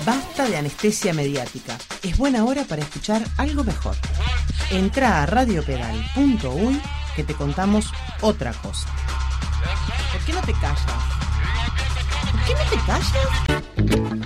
Basta de anestesia mediática. Es buena hora para escuchar algo mejor. Entrá a radiopedal.uy que te contamos otra cosa. ¿Por qué no te callas? ¿Por qué no te callas?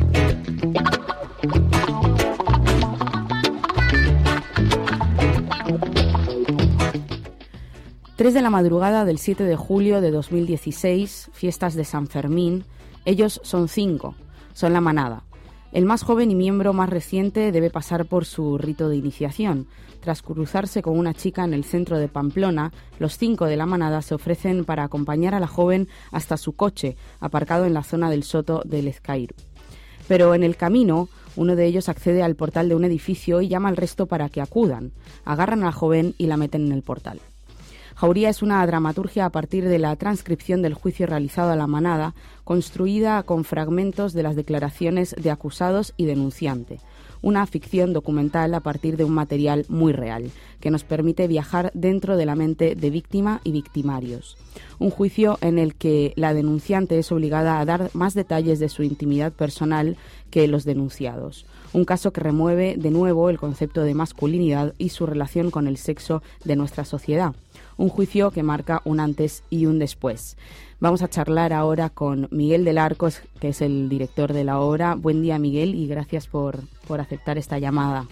3 de la madrugada del 7 de julio de 2016, fiestas de San Fermín. Ellos son 5, son la manada. El más joven y miembro más reciente debe pasar por su rito de iniciación. Tras cruzarse con una chica en el centro de Pamplona, los 5 de la manada se ofrecen para acompañar a la joven hasta su coche, aparcado en la zona del Soto del Ezcairu. Pero en el camino, uno de ellos accede al portal de un edificio y llama al resto para que acudan. Agarran a la joven y la meten en el portal. Jauría es una dramaturgia a partir de la transcripción del juicio realizado a la manada, construida con fragmentos de las declaraciones de acusados y denunciante. Una ficción documental a partir de un material muy real, que nos permite viajar dentro de la mente de víctima y victimarios. Un juicio en el que la denunciante es obligada a dar más detalles de su intimidad personal que los denunciados. Un caso que remueve de nuevo el concepto de masculinidad y su relación con el sexo de nuestra sociedad. Un juicio que marca un antes y un después. Vamos a charlar ahora con Miguel del Arco, que es el director de la obra. Buen día, Miguel, y gracias por aceptar esta llamada.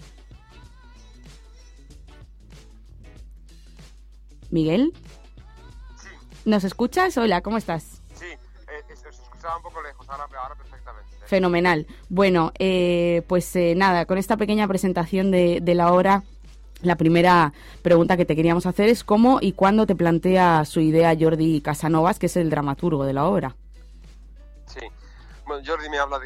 ¿Miguel? Sí. ¿Nos escuchas? Hola, ¿cómo estás? Sí, os escuchaba un poco lejos, ahora perfectamente. Fenomenal. Bueno, nada, con esta pequeña presentación de la obra, la primera pregunta que te queríamos hacer es cómo y cuándo te plantea su idea Jordi Casanovas, que es el dramaturgo de la obra. Sí, bueno, Jordi me habla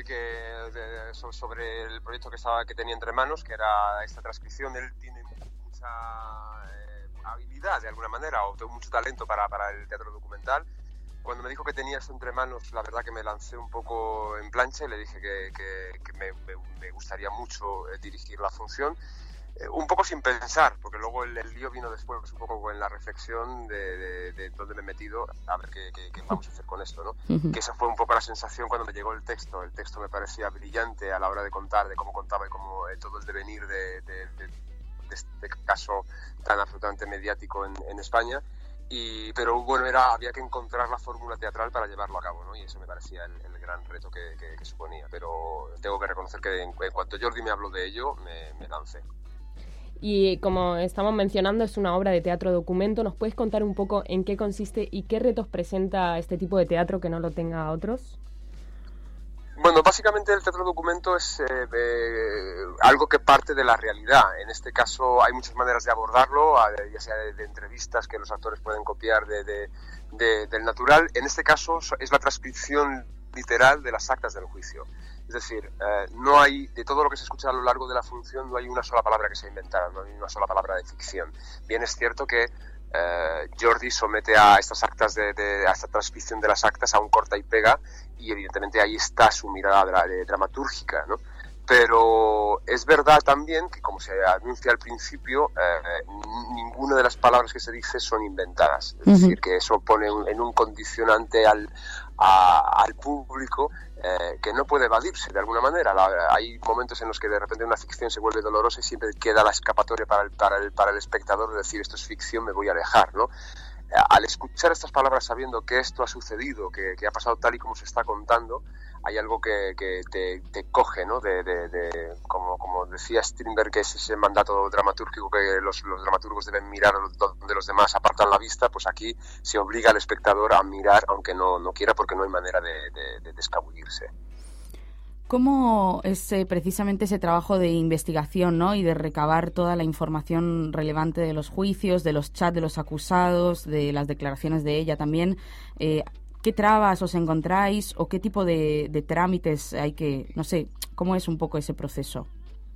sobre el proyecto que tenía entre manos, que era esta transcripción. Él tiene mucha habilidad, de alguna manera, o mucho talento para el teatro documental. Cuando me dijo que tenía esto entre manos, la verdad que me lancé un poco en plancha y le dije que me gustaría mucho dirigir la función. Un poco sin pensar, porque luego el lío vino después un poco en la reflexión de dónde me he metido, a ver qué vamos a hacer con esto, ¿no? Uh-huh. Que esa fue un poco la sensación cuando me llegó el texto. El texto me parecía brillante a la hora de contar, de cómo contaba y cómo todo el devenir de este caso tan absolutamente mediático en España. Pero bueno, había que encontrar la fórmula teatral para llevarlo a cabo, ¿no? Y eso me parecía el gran reto que suponía. Pero tengo que reconocer que en cuanto Jordi me habló de ello, me lancé. Y como estamos mencionando, es una obra de teatro documento. ¿Nos puedes contar un poco en qué consiste y qué retos presenta este tipo de teatro que no lo tenga otros? Bueno, básicamente el teatro documento es algo que parte de la realidad. En este caso hay muchas maneras de abordarlo, ya sea de entrevistas que los actores pueden copiar del natural. En este caso es la transcripción literal de las actas del juicio. Es decir, no hay, de todo lo que se escucha a lo largo de la función, no hay una sola palabra que se inventara, no hay una sola palabra de ficción. Bien es cierto que Jordi somete a estas actas, a esta transcripción de las actas a un corta y pega, y evidentemente ahí está su mirada dramatúrgica, ¿no? Pero es verdad también que, como se anuncia al principio, ninguna de las palabras que se dice son inventadas. Es decir, que eso pone en un condicionante al público que no puede evadirse de alguna manera. Hay momentos en los que de repente una ficción se vuelve dolorosa y siempre queda la escapatoria para el espectador de decir esto es ficción, me voy a alejar, ¿no? Al escuchar estas palabras sabiendo que esto ha sucedido, que ha pasado tal y como se está contando, hay algo que te coge, ¿no? Como decía Strindberg, que es ese mandato dramatúrgico que los dramaturgos deben mirar donde los demás apartan la vista, pues aquí se obliga al espectador a mirar, aunque no quiera, porque no hay manera de escabullirse. ¿Cómo es precisamente ese trabajo de investigación, ¿no? Y de recabar toda la información relevante de los juicios, de los chats de los acusados, de las declaraciones de ella también? ¿Qué trabas os encontráis o qué tipo de trámites hay que, no sé, cómo es un poco ese proceso?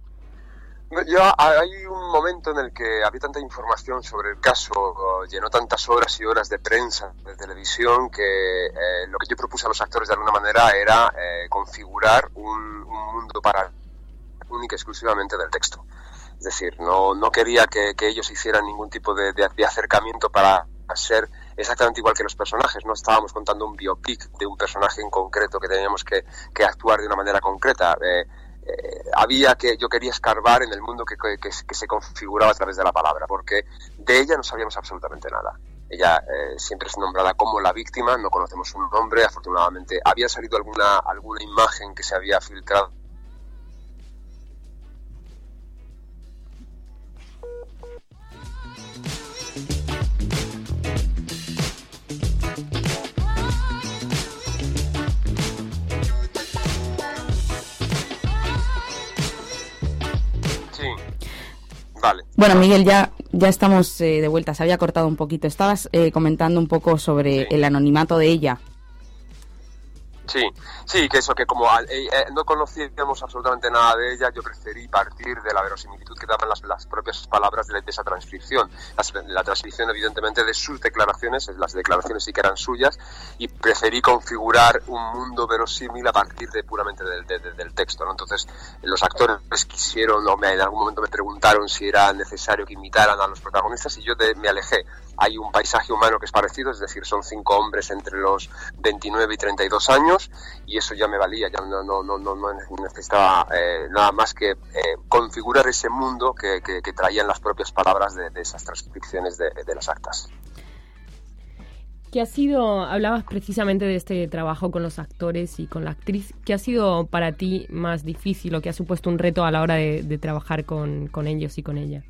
Hay un momento en el que había tanta información sobre el caso, llenó tantas horas y horas de prensa, de televisión, que lo que yo propuse a los actores de alguna manera era configurar un mundo para única y exclusivamente del texto. Es decir, no quería que ellos hicieran ningún tipo de acercamiento para ser exactamente igual que los personajes. No estábamos contando un biopic de un personaje en concreto que teníamos que actuar de una manera concreta. yo quería escarbar en el mundo que se configuraba a través de la palabra, porque de ella no sabíamos absolutamente nada. Ella siempre es nombrada como la víctima, no conocemos su nombre, afortunadamente. Había salido alguna imagen que se había filtrado. Vale. Bueno, Miguel, ya estamos de vuelta. Se había cortado un poquito. Estabas comentando un poco sobre el anonimato de ella. Sí, que eso, que como no conocíamos absolutamente nada de ella, yo preferí partir de la verosimilitud que daban las propias palabras de esa transcripción. La transcripción, evidentemente, de sus declaraciones, las declaraciones sí que eran suyas, y preferí configurar un mundo verosímil a partir de puramente del texto, ¿no? Entonces, los actores quisieron, en algún momento me preguntaron si era necesario que imitaran a los protagonistas, y yo me alejé. Hay un paisaje humano que es parecido, es decir, son 5 hombres entre los 29 y 32 años, y eso ya me valía, ya no necesitaba nada más que configurar ese mundo que traían las propias palabras de esas transcripciones de las actas. ¿Qué ha sido, hablabas precisamente de este trabajo con los actores y con la actriz, qué ha sido para ti más difícil o qué ha supuesto un reto a la hora de trabajar con ellos y con ella?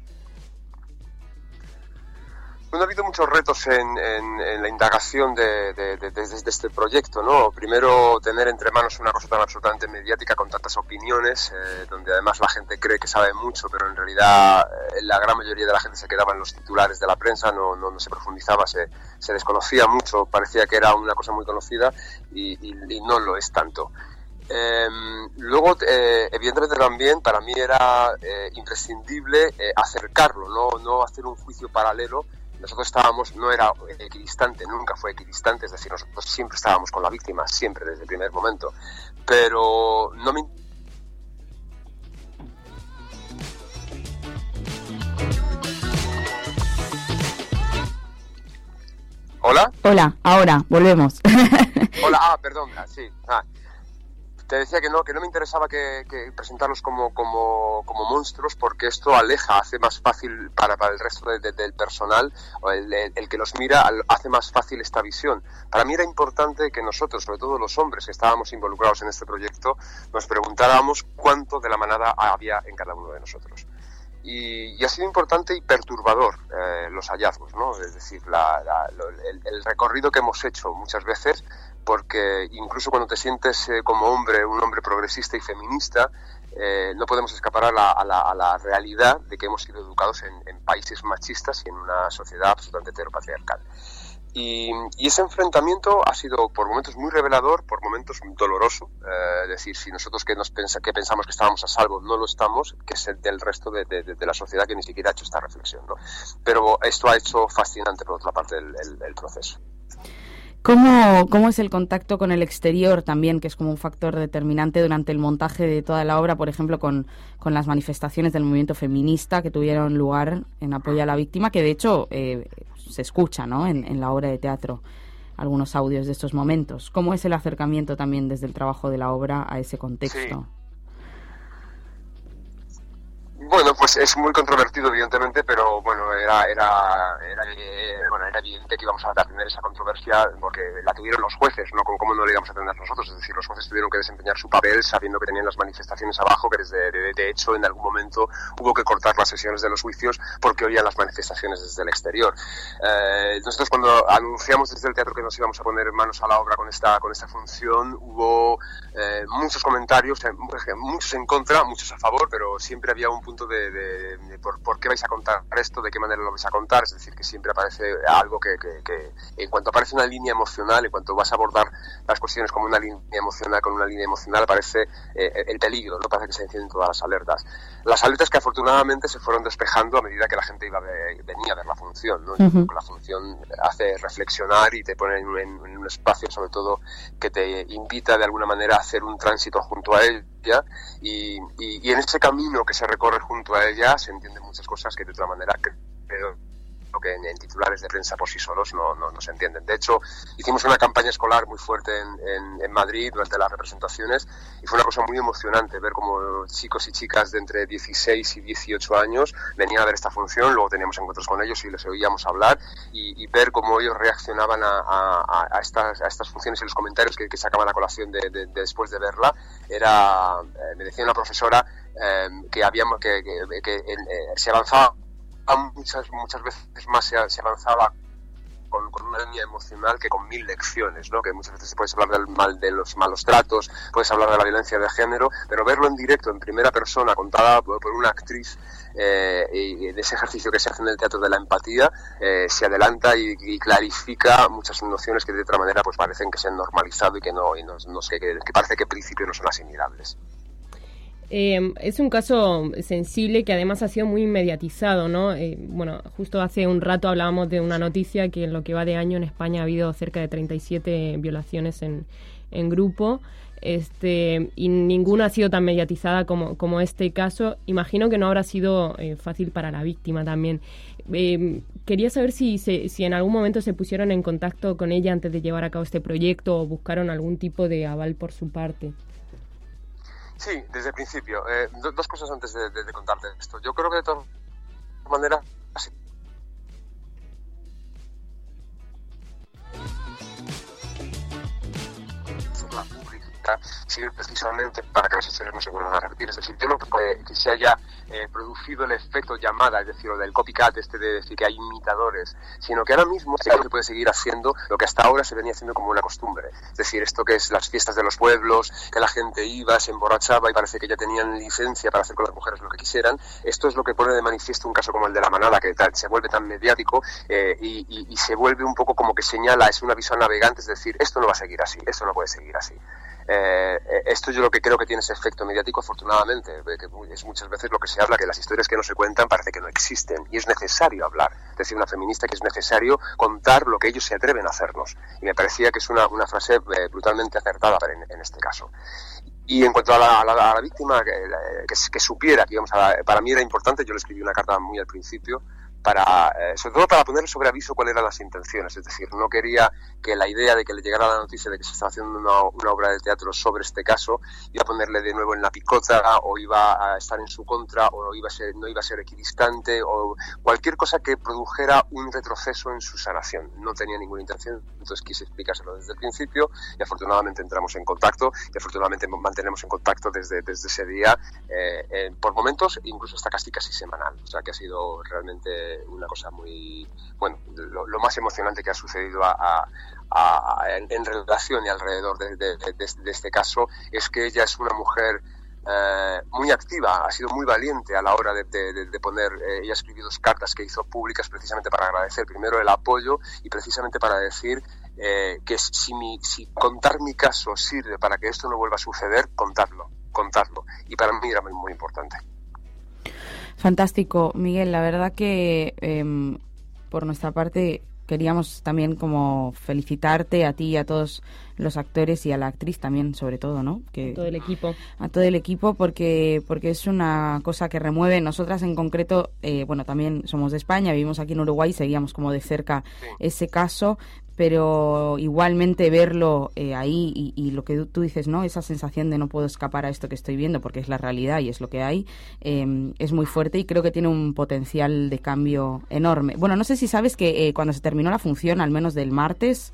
Bueno, ha habido muchos retos en la indagación de este proyecto, ¿no? Primero, tener entre manos una cosa tan absolutamente mediática con tantas opiniones, donde además la gente cree que sabe mucho, pero en realidad la gran mayoría de la gente se quedaba en los titulares de la prensa, no se profundizaba, se desconocía mucho, parecía que era una cosa muy conocida y no lo es tanto. Luego, evidentemente también para mí era imprescindible acercarlo, no hacer un juicio paralelo. Nosotros estábamos, no era equidistante, nunca fue equidistante, es decir, nosotros siempre estábamos con la víctima, siempre, desde el primer momento, pero no me... ¿Hola? Hola, ahora, volvemos. Hola, perdón, sí. Te decía que no me interesaba que presentarlos como monstruos, porque esto hace más fácil para el resto del personal, o el que los mira, hace más fácil esta visión. Para mí era importante que nosotros, sobre todo los hombres que estábamos involucrados en este proyecto, nos preguntáramos cuánto de la manada había en cada uno de nosotros. Y ha sido importante y perturbador los hallazgos, ¿no? Es decir, el recorrido que hemos hecho muchas veces, porque incluso cuando te sientes como hombre, un hombre progresista y feminista, no podemos escapar a la realidad de que hemos sido educados en países machistas y en una sociedad absolutamente heteropatriarcal. Y ese enfrentamiento ha sido por momentos muy revelador, por momentos doloroso, es decir, si nosotros que pensamos que estábamos a salvo no lo estamos, que es el del resto de la sociedad que ni siquiera ha hecho esta reflexión, ¿no? Pero esto ha hecho fascinante por otra parte el proceso. ¿Cómo es el contacto con el exterior también, que es como un factor determinante durante el montaje de toda la obra, por ejemplo, con las manifestaciones del movimiento feminista que tuvieron lugar en apoyo a la víctima, que de hecho se escucha, ¿no?, en la obra de teatro, algunos audios de estos momentos? ¿Cómo es el acercamiento también desde el trabajo de la obra a ese contexto? Sí. Bueno, pues es muy controvertido, evidentemente, pero bueno, era evidente que íbamos a tener esa controversia porque la tuvieron los jueces, ¿no? ¿Cómo no la íbamos a tener nosotros? Es decir, los jueces tuvieron que desempeñar su papel sabiendo que tenían las manifestaciones abajo, que de hecho en algún momento hubo que cortar las sesiones de los juicios porque oían las manifestaciones desde el exterior. Nosotros cuando anunciamos desde el teatro que nos íbamos a poner manos a la obra con esta función, hubo muchos comentarios, muchos en contra, muchos a favor, pero siempre había un punto de por qué vais a contar esto, de qué manera lo vais a contar. Es decir, que siempre aparece algo que en cuanto aparece una línea emocional, en cuanto vas a abordar las cuestiones como una línea emocional, con una línea emocional aparece el peligro, ¿no? Parece que se encienden todas las alertas que afortunadamente se fueron despejando a medida que la gente venía a ver la función, ¿no? Uh-huh. La función hace reflexionar y te pone en un espacio, sobre todo, que te invita de alguna manera a hacer un tránsito junto a ella, y en ese camino que se recorre junto a ella se entienden muchas cosas que de otra manera creo que en titulares de prensa por sí solos no se entienden. De hecho, hicimos una campaña escolar muy fuerte en Madrid durante las representaciones y fue una cosa muy emocionante ver cómo chicos y chicas de entre 16 y 18 años venían a ver esta función, luego teníamos encuentros con ellos y les oíamos hablar y ver cómo ellos reaccionaban a estas funciones y los comentarios que sacaban a colación después de verla. Me decía una profesora que se avanzaba muchas veces más, se avanzaba con una línea emocional que con 1000 lecciones, ¿no? Que muchas veces puedes hablar de los malos tratos, puedes hablar de la violencia de género, pero verlo en directo, en primera persona, contada por una actriz, y de ese ejercicio que se hace en el teatro de la empatía, se adelanta y clarifica muchas nociones que de otra manera pues parecen que se han normalizado y que parece que en principio no son asimilables. Es un caso sensible que además ha sido muy mediatizado, ¿no? Bueno, justo hace un rato hablábamos de una noticia que en lo que va de año en España ha habido cerca de 37 violaciones en grupo, y ninguna ha sido tan mediatizada como este caso. Imagino que no habrá sido fácil para la víctima también. Quería saber si en algún momento se pusieron en contacto con ella antes de llevar a cabo este proyecto o buscaron algún tipo de aval por su parte. Sí, desde el principio. Dos cosas antes de contarte esto. Yo creo que de todas maneras... la pública sirve precisamente para que las historias no se vuelvan a repetir. Es decir, yo no creo que se haya producido el efecto llamada, es decir, lo del copycat, de decir que hay imitadores, sino que ahora mismo se puede seguir haciendo lo que hasta ahora se venía haciendo como una costumbre. Es decir, esto que es las fiestas de los pueblos, que la gente iba, se emborrachaba y parece que ya tenían licencia para hacer con las mujeres lo que quisieran. Esto es lo que pone de manifiesto un caso como el de La Manada, que se vuelve tan mediático y se vuelve un poco como que señala, es un aviso a navegantes, es decir, esto no va a seguir así, esto no puede seguir así. Esto yo lo que creo que tiene ese efecto mediático, afortunadamente, que es muchas veces lo que se habla, que las historias que no se cuentan parece que no existen, y es necesario hablar. Decir una feminista que es necesario contar lo que ellos se atreven a hacernos, y me parecía que es una frase brutalmente acertada en este caso. Y en cuanto a la víctima, que supiera que para mí era importante, yo le escribí una carta muy al principio, sobre todo para poner sobre aviso cuáles eran las intenciones. Es decir, no quería que la idea de que le llegara la noticia de que se estaba haciendo una obra de teatro sobre este caso iba a ponerle de nuevo en la picota, o iba a estar en su contra, o no iba a ser equidistante, o cualquier cosa que produjera un retroceso en su sanación. No tenía ninguna intención, entonces quise explicárselo desde el principio, y afortunadamente entramos en contacto, y afortunadamente mantenemos en contacto desde ese día, por momentos incluso hasta casi semanal. O sea que ha sido realmente una cosa muy, bueno, lo más emocionante que ha sucedido en relación y alrededor de este caso es que ella es una mujer muy activa, ha sido muy valiente a la hora de poner, ella escribió 2 cartas que hizo públicas precisamente para agradecer primero el apoyo y precisamente para decir que si contar mi caso sirve para que esto no vuelva a suceder, contarlo, y para mí era muy, muy importante. Fantástico, Miguel. La verdad que por nuestra parte queríamos también como felicitarte a ti y a todos los actores y a la actriz también, sobre todo, ¿no? A todo el equipo. A todo el equipo, porque es una cosa que remueve. Nosotras en concreto, bueno, también somos de España, vivimos aquí en Uruguay, seguíamos como de cerca ese caso, pero igualmente verlo ahí y lo que tú dices, ¿no? Esa sensación de no puedo escapar a esto que estoy viendo porque es la realidad y es lo que hay, es muy fuerte y creo que tiene un potencial de cambio enorme. Bueno, no sé si sabes que cuando se terminó la función, al menos del martes,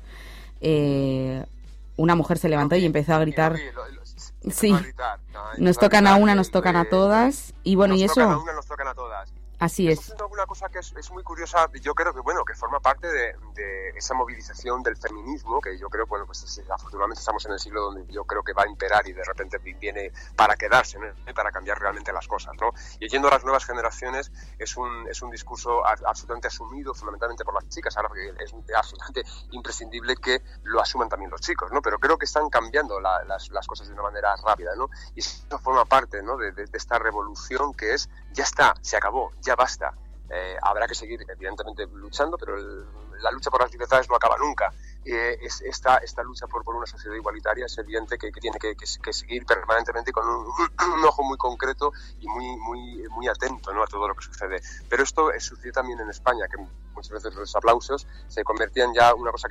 una mujer se levantó y empezó a gritar. Sí, nos tocan a una, nos tocan a todas. Y bueno, y eso... Nos tocan a todas. Así es. Una cosa que es muy curiosa, yo creo que forma parte de esa movilización del feminismo, que yo creo, bueno, pues afortunadamente estamos en el siglo donde yo creo que va a imperar y de repente viene para quedarse, ¿no? Para cambiar realmente las cosas, ¿no? Y yendo a las nuevas generaciones es un discurso absolutamente asumido fundamentalmente por las chicas, ahora porque es absolutamente imprescindible que lo asuman también los chicos, ¿no? Pero creo que están cambiando las cosas de una manera rápida, ¿no? Y eso forma parte, ¿no? de esta revolución que es, ya está, se acabó, ya basta. Habrá que seguir evidentemente luchando, pero la lucha por las libertades no acaba nunca, esta lucha por una sociedad igualitaria es evidente que tiene que seguir permanentemente con un ojo muy concreto y muy atento, ¿no?, a todo lo que sucede. Pero esto sucede también en España, que muchas veces los aplausos se convertían ya en una cosa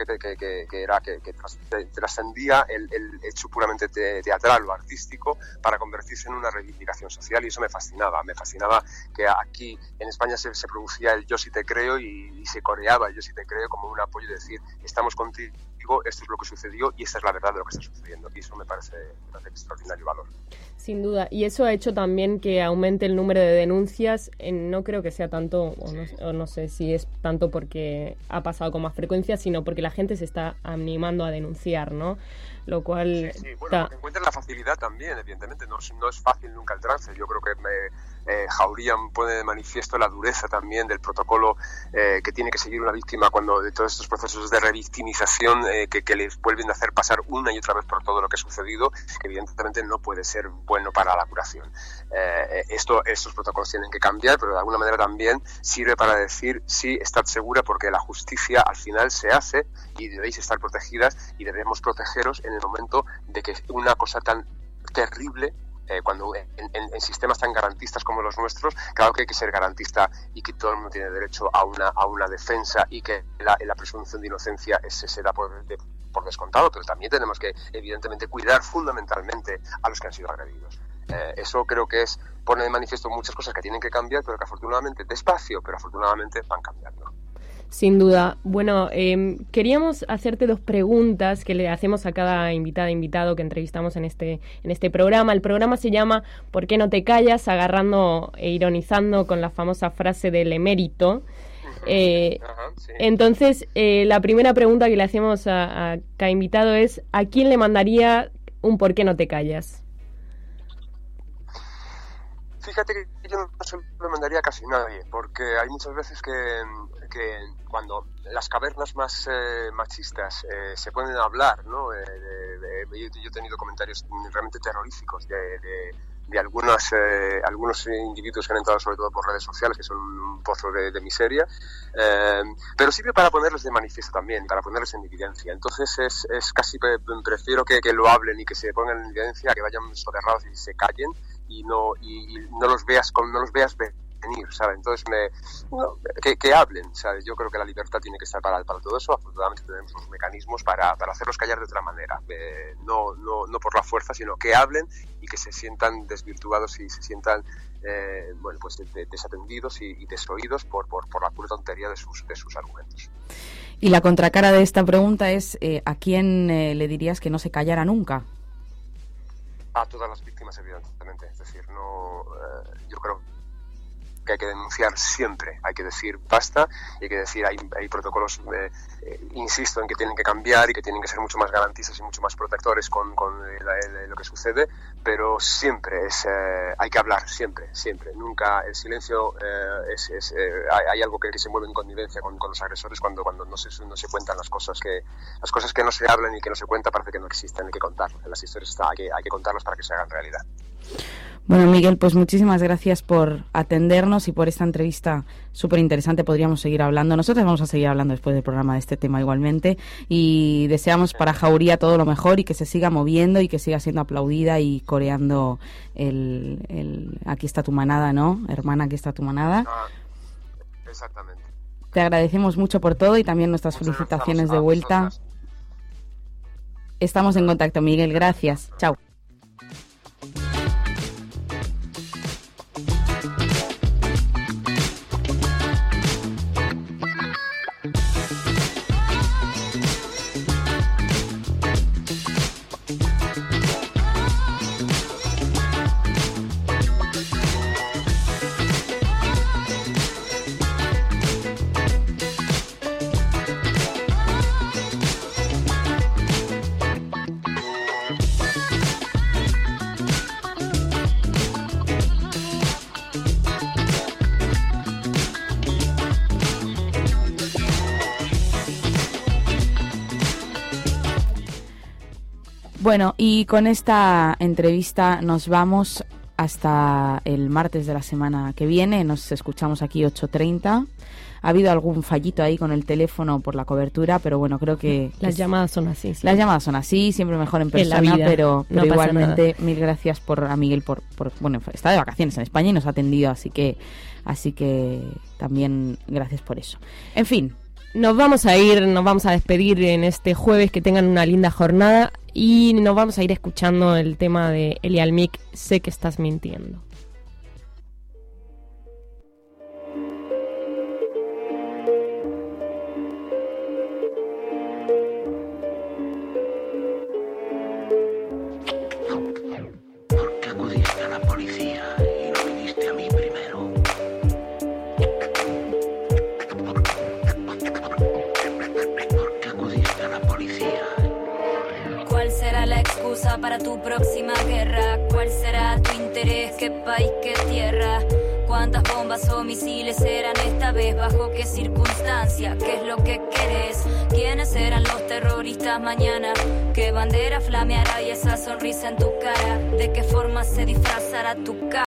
que trascendía el hecho puramente teatral o artístico para convertirse en una reivindicación social, y eso me fascinaba que aquí en España se producía el yo sí te creo y se coreaba el yo sí te creo como un apoyo de decir estamos contigo, esto es lo que sucedió y esta es la verdad de lo que está sucediendo, y eso me parece de extraordinario valor. Sin duda, y eso ha hecho también que aumente el número de denuncias. No creo que sea tanto, o no sé si es tanto porque ha pasado con más frecuencia, sino porque la gente se está animando a denunciar, ¿no? Lo cual... Sí, bueno, porque encuentran la facilidad también, evidentemente, no es fácil nunca el trance. Yo creo que Jauría pone de manifiesto la dureza también del protocolo que tiene que seguir una víctima cuando de todos estos procesos de revictimización que les vuelven a hacer pasar una y otra vez por todo lo que ha sucedido, que evidentemente no puede ser bueno para la curación. Estos protocolos tienen que cambiar, pero de alguna manera también sirve para decir sí, estad segura porque la justicia al final se hace y debéis estar protegidas y debemos protegeros en el momento de que una cosa tan terrible, cuando en sistemas tan garantistas como los nuestros, claro que hay que ser garantista y que todo el mundo tiene derecho a una defensa y que la presunción de inocencia se da por descontado, pero también tenemos que evidentemente cuidar fundamentalmente a los que han sido agredidos. Eso creo que pone de manifiesto muchas cosas que tienen que cambiar, pero que afortunadamente, despacio, pero afortunadamente van cambiando. Sin duda. Bueno, queríamos hacerte 2 preguntas que le hacemos a cada invitado que entrevistamos en este programa. El programa se llama ¿Por qué no te callas?, agarrando e ironizando con la famosa frase del emérito. Sí. Entonces, la primera pregunta que le hacemos a cada invitado es ¿a quién le mandaría un ¿por qué no te callas? Fíjate que yo no se lo mandaría a casi nadie, porque hay muchas veces que cuando las cavernas más machistas se ponen a hablar, ¿no? Yo he tenido comentarios realmente terroríficos de algunos individuos que han entrado sobre todo por redes sociales, que son un pozo de miseria, pero sirve para ponerles de manifiesto también, para ponerles en evidencia. Entonces es casi prefiero que lo hablen y que se pongan en evidencia, que vayan soterrados y se callen y no los veas venir, ¿sabes? Entonces que hablen, ¿sabes? Yo creo que la libertad tiene que estar para todo eso. Afortunadamente tenemos los mecanismos para hacerlos callar de otra manera, no por la fuerza, sino que hablen y que se sientan desvirtuados y se sientan desatendidos y desoídos por la pura tontería de sus argumentos. Y la contracara de esta pregunta es ¿a quién le dirías que no se callara nunca? A todas las víctimas, evidentemente. Es decir, yo creo que hay que denunciar siempre, hay que decir basta, y hay que decir hay protocolos, insisto en que tienen que cambiar y que tienen que ser mucho más garantistas y mucho más protectores con lo que sucede, pero siempre hay que hablar, siempre, nunca el silencio hay algo que se mueve en connivencia con los agresores cuando no se cuentan las cosas que no se hablan y que no se cuentan, parece que no existen, hay que contarlas, en las historias hay que contarlas para que se hagan realidad. Bueno, Miguel, pues muchísimas gracias por atendernos y por esta entrevista súper interesante. Podríamos seguir hablando. Nosotros vamos a seguir hablando después del programa de este tema igualmente. Y deseamos para Jauría todo lo mejor y que se siga moviendo y que siga siendo aplaudida y coreando el aquí está tu manada, ¿no? Hermana, aquí está tu manada. Exactamente. Te agradecemos mucho por todo y también nuestras Muchas felicitaciones gracias de vuelta. vosotras. Estamos en contacto, Miguel. Gracias. Chao. Bueno, y con esta entrevista nos vamos hasta el martes de la semana que viene. Nos escuchamos aquí 8:30. Ha habido algún fallito ahí con el teléfono por la cobertura, pero bueno, creo que... Las llamadas son así. Sí. Las llamadas son así, siempre mejor en persona, en la vida, pero no igualmente mil gracias a Miguel por... Bueno, está de vacaciones en España y nos ha atendido, así que también gracias por eso. En fin. Nos vamos a ir, nos vamos a despedir en este jueves, que tengan una linda jornada y nos vamos a ir escuchando el tema de Elia Almic, Sé que estás mintiendo. ¿Por qué acudiste a la policía y no viniste a mí primero? ¿Por qué acudiste a la policía? ¿Cuál será la excusa para tu próxima guerra? ¿Cuál será tu interés? ¿Qué país, qué tierra? ¿Cuántas bombas o misiles serán esta vez? ¿Bajo qué circunstancia? ¿Qué es lo que querés? ¿Quiénes serán los terroristas mañana? ¿Qué bandera flameará y esa sonrisa en tu cara? ¿De qué forma se disfrazará tu cara?